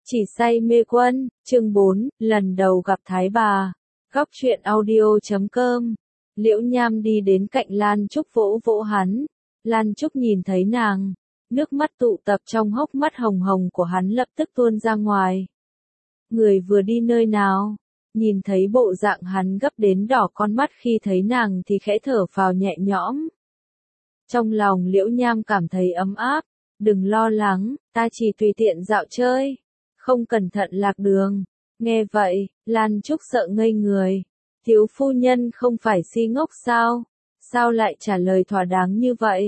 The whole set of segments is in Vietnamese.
Chỉ say mê quân, chương 4, lần đầu gặp Thái bà. Góc truyện audio.com. Liễu Nham đi đến cạnh Lan Trúc vỗ vỗ hắn. Lan Trúc nhìn thấy nàng, nước mắt tụ tập trong hốc mắt hồng hồng của hắn lập tức tuôn ra ngoài. Người vừa đi nơi nào? Nhìn thấy bộ dạng hắn gấp đến đỏ con mắt khi thấy nàng thì khẽ thở phào nhẹ nhõm. Trong lòng Liễu Nham cảm thấy ấm áp. Đừng lo lắng, ta chỉ tùy tiện dạo chơi. Không cẩn thận lạc đường. Nghe vậy, Lan Trúc sợ ngây người. Thiếu phu nhân không phải si ngốc sao? Sao lại trả lời thỏa đáng như vậy?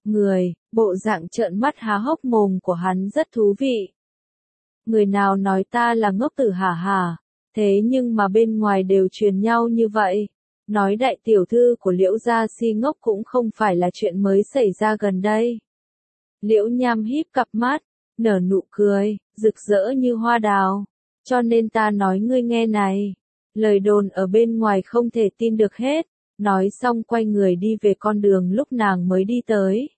Bộ dạng trợn mắt há hốc mồm của hắn rất thú vị. Người nào nói ta là ngốc tử hả hả? Thế nhưng mà bên ngoài đều truyền nhau như vậy. Nói đại tiểu thư của Liễu gia si ngốc cũng không phải là chuyện mới xảy ra gần đây. Liễu Nham híp cặp mắt, nở nụ cười, rực rỡ như hoa đào. Cho nên ta nói ngươi nghe này. Lời đồn ở bên ngoài không thể tin được hết. Nói xong quay người đi về con đường lúc nàng mới đi tới.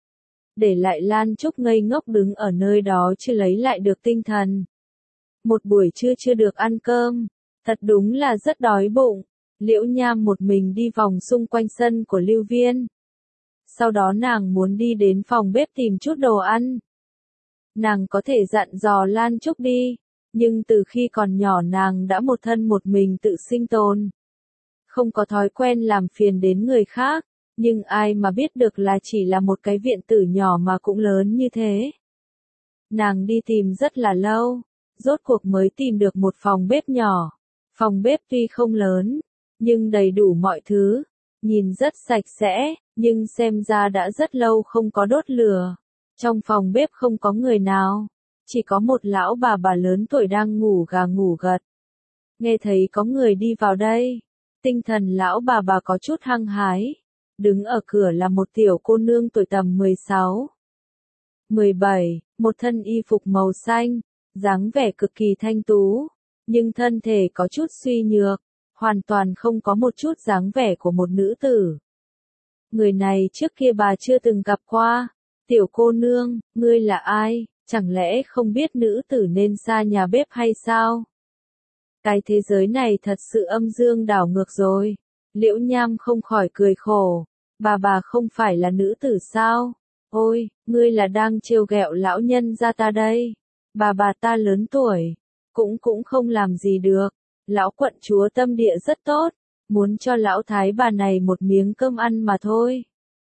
Để lại Lan Trúc ngây ngốc đứng ở nơi đó chưa lấy lại được tinh thần. Một buổi trưa chưa được ăn cơm. Thật đúng là rất đói bụng. Liễu Nham một mình đi vòng xung quanh sân của Lưu Viên. Sau đó nàng muốn đi đến phòng bếp tìm chút đồ ăn. Nàng có thể dặn dò Lan Trúc đi, nhưng từ khi còn nhỏ nàng đã một thân một mình tự sinh tồn. Không có thói quen làm phiền đến người khác, nhưng ai mà biết được là chỉ là một cái viện tử nhỏ mà cũng lớn như thế. Nàng đi tìm rất là lâu, rốt cuộc mới tìm được một phòng bếp nhỏ. Phòng bếp tuy không lớn, nhưng đầy đủ mọi thứ, nhìn rất sạch sẽ, nhưng xem ra đã rất lâu không có đốt lửa. Trong phòng bếp không có người nào, chỉ có một lão bà lớn tuổi đang ngủ gà ngủ gật. Nghe thấy có người đi vào đây, tinh thần lão bà có chút hăng hái. Đứng ở cửa là một tiểu cô nương tuổi tầm 16, 17, một thân y phục màu xanh, dáng vẻ cực kỳ thanh tú, nhưng thân thể có chút suy nhược, hoàn toàn không có một chút dáng vẻ của một nữ tử. Người này trước kia bà chưa từng gặp qua. Tiểu cô nương, ngươi là ai, chẳng lẽ không biết nữ tử nên xa nhà bếp hay sao? Cái thế giới này thật sự âm dương đảo ngược rồi. Liễu Nham không khỏi cười khổ. Bà không phải là nữ tử sao? Ôi, ngươi là đang trêu ghẹo lão nhân gia ta đây. Bà ta lớn tuổi, cũng không làm gì được. Lão quận chúa tâm địa rất tốt, muốn cho lão thái bà này một miếng cơm ăn mà thôi.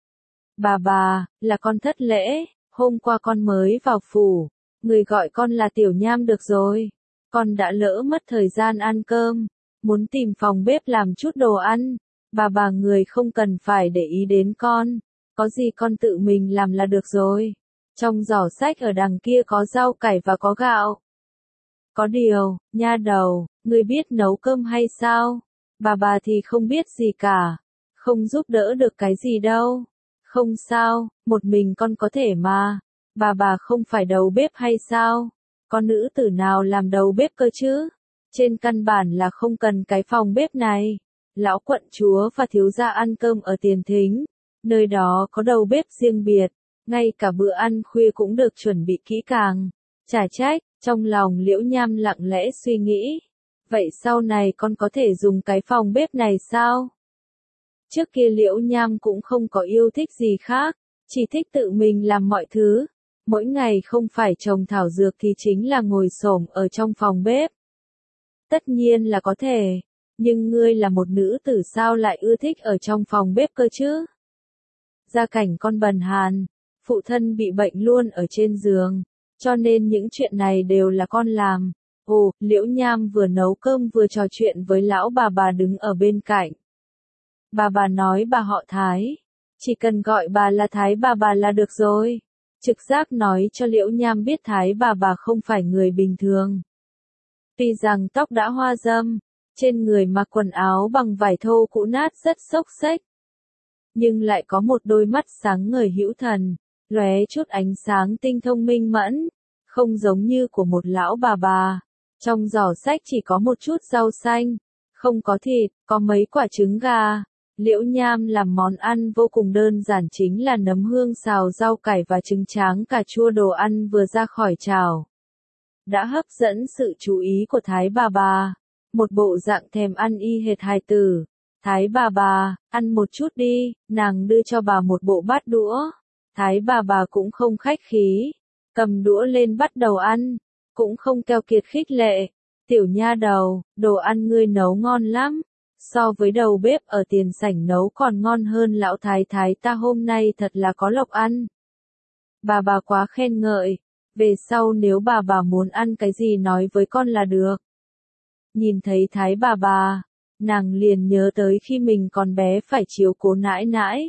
Bà, là con thất lễ, hôm qua con mới vào phủ, người gọi con là Tiểu Nham được rồi. Con đã lỡ mất thời gian ăn cơm, muốn tìm phòng bếp làm chút đồ ăn. Bà người không cần phải để ý đến con, có gì con tự mình làm là được rồi. Trong giỏ sách ở đằng kia có rau cải và có gạo. Có điều, nha đầu, ngươi biết nấu cơm hay sao? Bà thì không biết gì cả, không giúp đỡ được cái gì đâu. Không sao, một mình con có thể mà. Bà không phải đầu bếp hay sao? Con nữ tử nào làm đầu bếp cơ chứ? Trên căn bản là không cần cái phòng bếp này. Lão quận chúa và thiếu gia ăn cơm ở tiền thính. Nơi đó có đầu bếp riêng biệt. Ngay cả bữa ăn khuya cũng được chuẩn bị kỹ càng. Chả trách, trong lòng Liễu Nham lặng lẽ suy nghĩ. Vậy sau này con có thể dùng cái phòng bếp này sao? Trước kia Liễu Nham cũng không có yêu thích gì khác, chỉ thích tự mình làm mọi thứ. Mỗi ngày không phải trồng thảo dược thì chính là ngồi xổm ở trong phòng bếp. Tất nhiên là có thể, nhưng ngươi là một nữ tử sao lại ưa thích ở trong phòng bếp cơ chứ? Gia cảnh con bần hàn, phụ thân bị bệnh luôn ở trên giường, cho nên những chuyện này đều là con làm. Ồ, Liễu Nham vừa nấu cơm vừa trò chuyện với lão bà đứng ở bên cạnh. Bà nói bà họ Thái, chỉ cần gọi bà là Thái bà là được rồi. Trực giác nói cho Liễu Nham biết Thái bà không phải người bình thường. Tuy rằng tóc đã hoa râm, trên người mặc quần áo bằng vải thô cũ nát rất xốc xếch, nhưng lại có một đôi mắt sáng ngời hữu thần, lóe chút ánh sáng tinh thông minh mẫn, không giống như của một lão bà. Trong giỏ sách chỉ có một chút rau xanh, không có thịt, có mấy quả trứng gà. Liễu Nham làm món ăn vô cùng đơn giản, chính là nấm hương xào rau cải và trứng tráng cà chua, đồ ăn vừa ra khỏi chảo. đã hấp dẫn sự chú ý của Thái bà. Một bộ dạng thèm ăn y hệt hài tử. Thái bà, ăn một chút đi, nàng đưa cho bà một bộ bát đũa. Thái bà cũng không khách khí, cầm đũa lên bắt đầu ăn, cũng không keo kiệt khích lệ. Tiểu nha đầu, đồ ăn ngươi nấu ngon lắm, so với đầu bếp ở tiền sảnh nấu còn ngon hơn lão thái thái ta hôm nay thật là có lộc ăn. Bà quá khen ngợi, về sau nếu bà muốn ăn cái gì nói với con là được. Nhìn thấy Thái bà, nàng liền nhớ tới khi mình còn bé phải chiếu cố nãi nãi.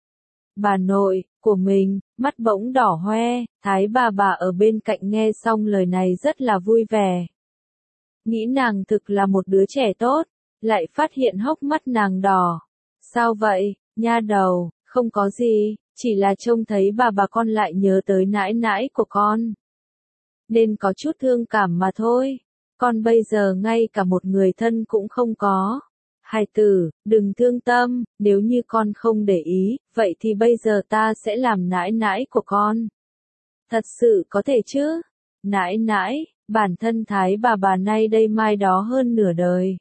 Bà nội của mình, mắt bỗng đỏ hoe, Thái bà ở bên cạnh nghe xong lời này rất là vui vẻ. Nghĩ nàng thực là một đứa trẻ tốt, lại phát hiện hốc mắt nàng đỏ. Sao vậy, nha đầu, không có gì, chỉ là trông thấy bà con lại nhớ tới nãi nãi của con. Nên có chút thương cảm mà thôi, con bây giờ ngay cả một người thân cũng không có. Hài tử, đừng thương tâm, nếu như con không để ý, vậy thì bây giờ ta sẽ làm nãi nãi của con. Thật sự có thể chứ? Nãi nãi, bản thân Thái bà nay đây mai đó hơn nửa đời.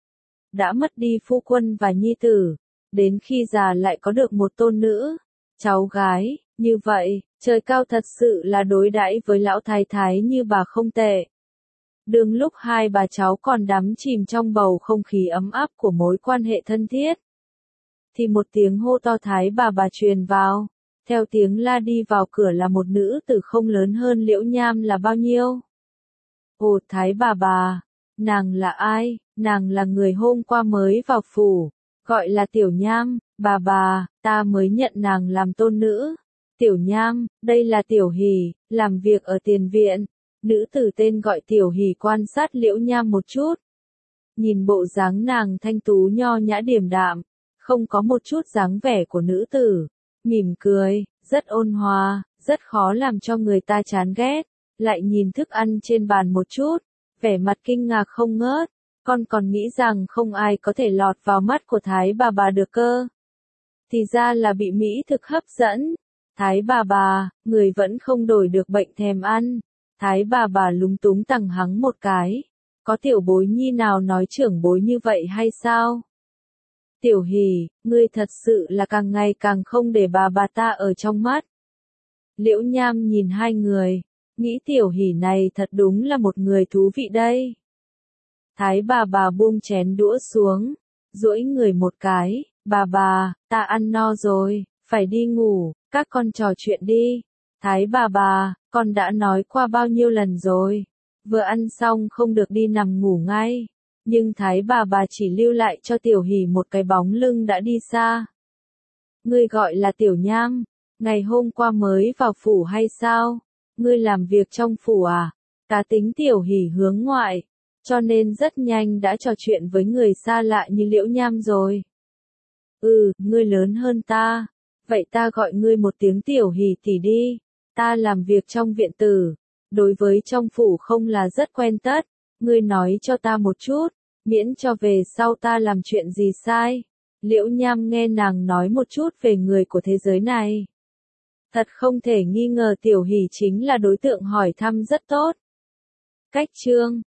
Đã mất đi phu quân và nhi tử, đến khi già lại có được một tôn nữ, cháu gái, như vậy, trời cao thật sự là đối đãi với lão thái thái như bà không tệ. Đương lúc hai bà cháu còn đắm chìm trong bầu không khí ấm áp của mối quan hệ thân thiết, thì một tiếng hô to Thái bà truyền vào, theo tiếng la đi vào cửa là một nữ tử không lớn hơn Liễu Nham là bao nhiêu. Ồ Thái bà, nàng là ai? Nàng là người hôm qua mới vào phủ, gọi là Tiểu Nham, bà, ta mới nhận nàng làm tôn nữ. Tiểu Nham, đây là Tiểu Hỷ, làm việc ở tiền viện. Nữ tử tên gọi Tiểu Hỷ quan sát Liễu Nham một chút. Nhìn bộ dáng nàng thanh tú nho nhã điềm đạm, không có một chút dáng vẻ của nữ tử. Mỉm cười, rất ôn hòa, rất khó làm cho người ta chán ghét. Lại nhìn thức ăn trên bàn một chút, vẻ mặt kinh ngạc không ngớt. Con còn nghĩ rằng không ai có thể lọt vào mắt của Thái bà được cơ. Thì ra là bị mỹ thực hấp dẫn. Thái bà, người vẫn không đổi được bệnh thèm ăn. Thái bà lúng túng tằng hắng một cái. Có tiểu bối nhi nào nói trưởng bối như vậy hay sao? Tiểu Hỷ, ngươi thật sự là càng ngày càng không để bà ta ở trong mắt. Liễu Nham nhìn hai người, nghĩ Tiểu Hỷ này thật đúng là một người thú vị đây. Thái bà buông chén đũa xuống, duỗi người một cái, bà, ta ăn no rồi, phải đi ngủ, các con trò chuyện đi. Thái bà, con đã nói qua bao nhiêu lần rồi, vừa ăn xong không được đi nằm ngủ ngay. Nhưng Thái bà chỉ lưu lại cho Tiểu Hỷ một cái bóng lưng đã đi xa. Ngươi gọi là Tiểu Nham, ngày hôm qua mới vào phủ hay sao? Ngươi làm việc trong phủ à? Cá tính Tiểu Hỷ hướng ngoại, cho nên rất nhanh đã trò chuyện với người xa lạ như Liễu Nham rồi. Ngươi lớn hơn ta, vậy ta gọi ngươi một tiếng Tiểu Hỷ tỷ đi. Ta làm việc trong viện tử, đối với trong phủ không là rất quen tất. Ngươi nói cho ta một chút, miễn cho về sau ta làm chuyện gì sai. Liễu Nham nghe nàng nói một chút về người của thế giới này. Thật không thể nghi ngờ Tiểu Hỷ chính là đối tượng hỏi thăm rất tốt. Cách chương